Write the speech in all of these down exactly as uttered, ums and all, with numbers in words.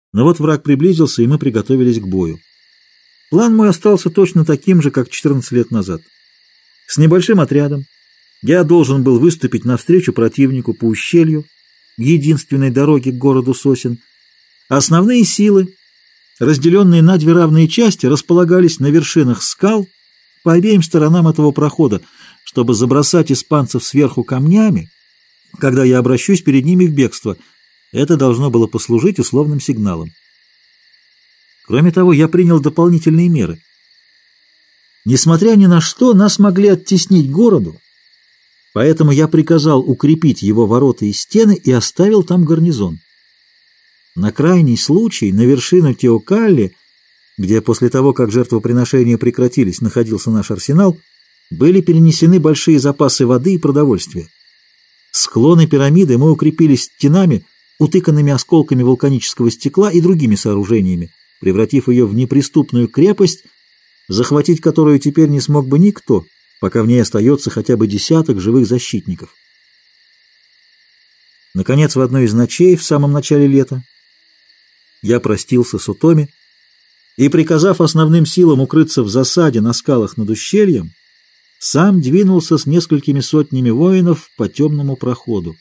Но вот враг приблизился, и мы приготовились к бою. План мой остался точно таким же, как четырнадцать лет назад. С небольшим отрядом я должен был выступить навстречу противнику по ущелью, единственной дороге к городу сосен. Основные силы, разделенные на две равные части, располагались на вершинах скал по обеим сторонам этого прохода, чтобы забросать испанцев сверху камнями, когда я обращусь перед ними в бегство. Это должно было послужить условным сигналом. Кроме того, я принял дополнительные меры. Несмотря ни на что, нас могли оттеснить к городу, поэтому я приказал укрепить его ворота и стены и оставил там гарнизон. На крайний случай на вершину Теокалли, где после того, как жертвоприношения прекратились, находился наш арсенал, были перенесены большие запасы воды и продовольствия. Склоны пирамиды мы укрепили стенами, утыканными осколками вулканического стекла и другими сооружениями, превратив ее в неприступную крепость, захватить которую теперь не смог бы никто, пока в ней остается хотя бы десяток живых защитников. Наконец, в одной из ночей, в самом начале лета, я простился с Утоми и, приказав основным силам укрыться в засаде на скалах над ущельем, сам двинулся с несколькими сотнями воинов по темному проходу.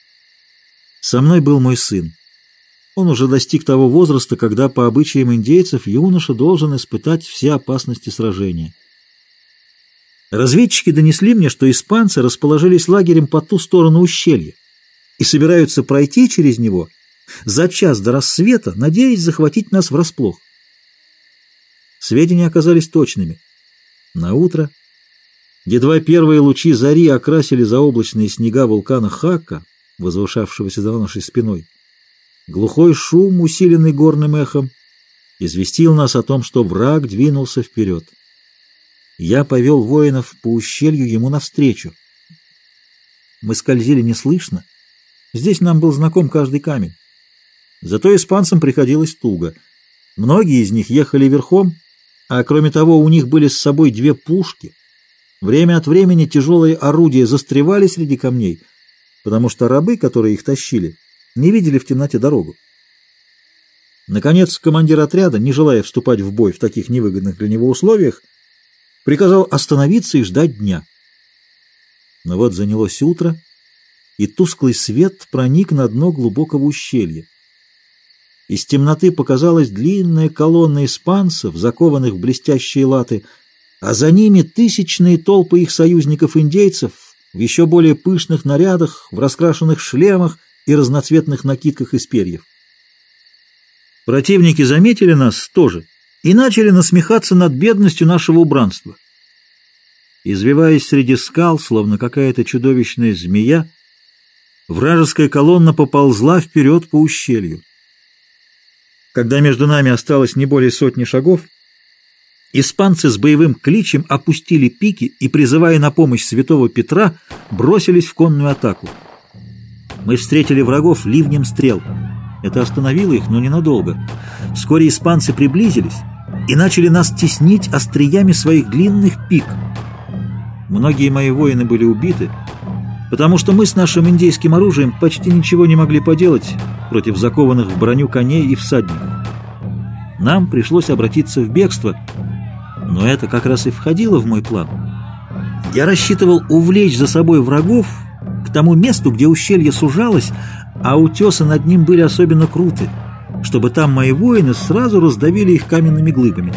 Со мной был мой сын. Он уже достиг того возраста, когда, по обычаям индейцев, юноша должен испытать все опасности сражения. Разведчики донесли мне, что испанцы расположились лагерем по ту сторону ущелья и собираются пройти через него за час до рассвета, надеясь захватить нас врасплох. Сведения оказались точными. Наутро, едва первые лучи зари окрасили заоблачные снега вулкана Хакка, возвышавшегося за нашей спиной, глухой шум, усиленный горным эхом, известил нас о том, что враг двинулся вперед. Я повел воинов по ущелью ему навстречу. Мы скользили неслышно. Здесь нам был знаком каждый камень. Зато испанцам приходилось туго. Многие из них ехали верхом, а кроме того у них были с собой две пушки. Время от времени тяжелые орудия застревали среди камней, потому что рабы, которые их тащили, не видели в темноте дорогу. Наконец, командир отряда, не желая вступать в бой в таких невыгодных для него условиях, приказал остановиться и ждать дня. Но вот занялось утро, и тусклый свет проник на дно глубокого ущелья. Из темноты показалась длинная колонна испанцев, закованных в блестящие латы, а за ними тысячные толпы их союзников-индейцев в еще более пышных нарядах, в раскрашенных шлемах и разноцветных накидках из перьев. Противники заметили нас тоже и начали насмехаться над бедностью нашего убранства. Извиваясь среди скал, словно какая-то чудовищная змея, вражеская колонна поползла вперед по ущелью. Когда между нами осталось не более сотни шагов, испанцы с боевым кличем опустили пики и, призывая на помощь святого Петра, бросились в конную атаку. Мы встретили врагов ливнем стрел. Это остановило их, но ненадолго. Вскоре испанцы приблизились и начали нас теснить остриями своих длинных пик. Многие мои воины были убиты, потому что мы с нашим индейским оружием почти ничего не могли поделать против закованных в броню коней и всадников. Нам пришлось обратиться в бегство, но это как раз и входило в мой план. Я рассчитывал увлечь за собой врагов к тому месту, где ущелье сужалось, а утесы над ним были особенно круты, чтобы там мои воины сразу раздавили их каменными глыбами.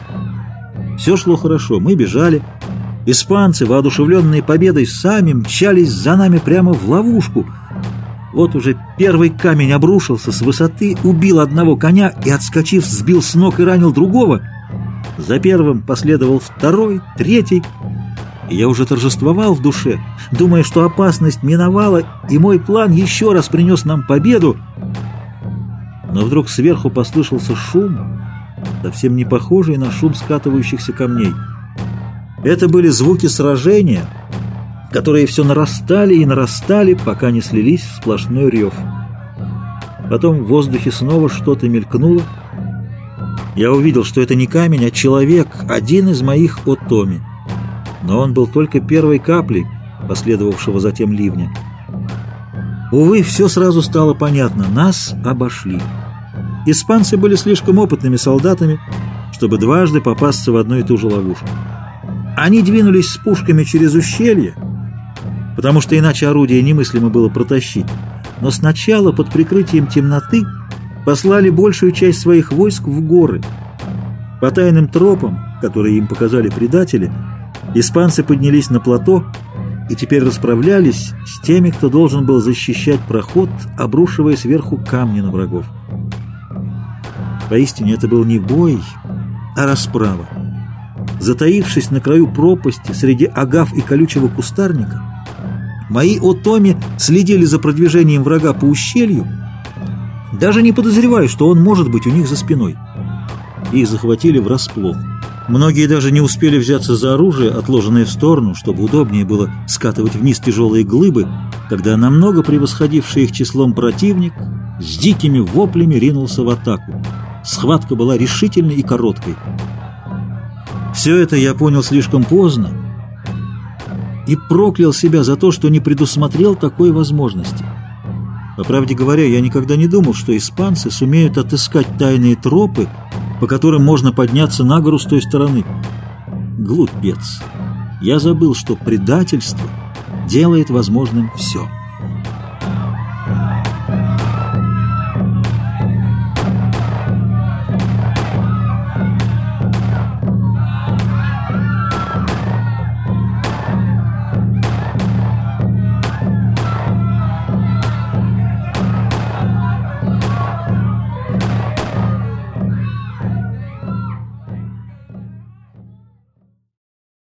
Все шло хорошо, мы бежали. Испанцы, воодушевленные победой, сами мчались за нами прямо в ловушку. Вот уже первый камень обрушился с высоты, убил одного коня и, отскочив, сбил с ног и ранил другого. За первым последовал второй, третий. И я уже торжествовал в душе, думая, что опасность миновала, и мой план еще раз принес нам победу. Но вдруг сверху послышался шум, совсем не похожий на шум скатывающихся камней. Это были звуки сражения, которые все нарастали и нарастали, пока не слились в сплошной рев. Потом в воздухе снова что-то мелькнуло. Я увидел, что это не камень, а человек, один из моих Отоми. Но он был только первой каплей, последовавшего затем ливня. Увы, все сразу стало понятно. Нас обошли. Испанцы были слишком опытными солдатами, чтобы дважды попасться в одну и ту же ловушку. Они двинулись с пушками через ущелье, потому что иначе орудие немыслимо было протащить, но сначала под прикрытием темноты послали большую часть своих войск в горы. По тайным тропам, которые им показали предатели, испанцы поднялись на плато и теперь расправлялись с теми, кто должен был защищать проход, обрушивая сверху камни на врагов. Поистине это был не бой, а расправа. Затаившись на краю пропасти среди агав и колючего кустарника, мои отоми следили за продвижением врага по ущелью, даже не подозревая, что он может быть у них за спиной. Их захватили врасплох. Многие даже не успели взяться за оружие, отложенное в сторону, чтобы удобнее было скатывать вниз тяжелые глыбы, когда намного превосходивший их числом противник с дикими воплями ринулся в атаку. Схватка была решительной и короткой. Все это я понял слишком поздно и проклял себя за то, что не предусмотрел такой возможности. По правде говоря, я никогда не думал, что испанцы сумеют отыскать тайные тропы, по которым можно подняться на гору с той стороны. Глупец! Я забыл, что предательство делает возможным все.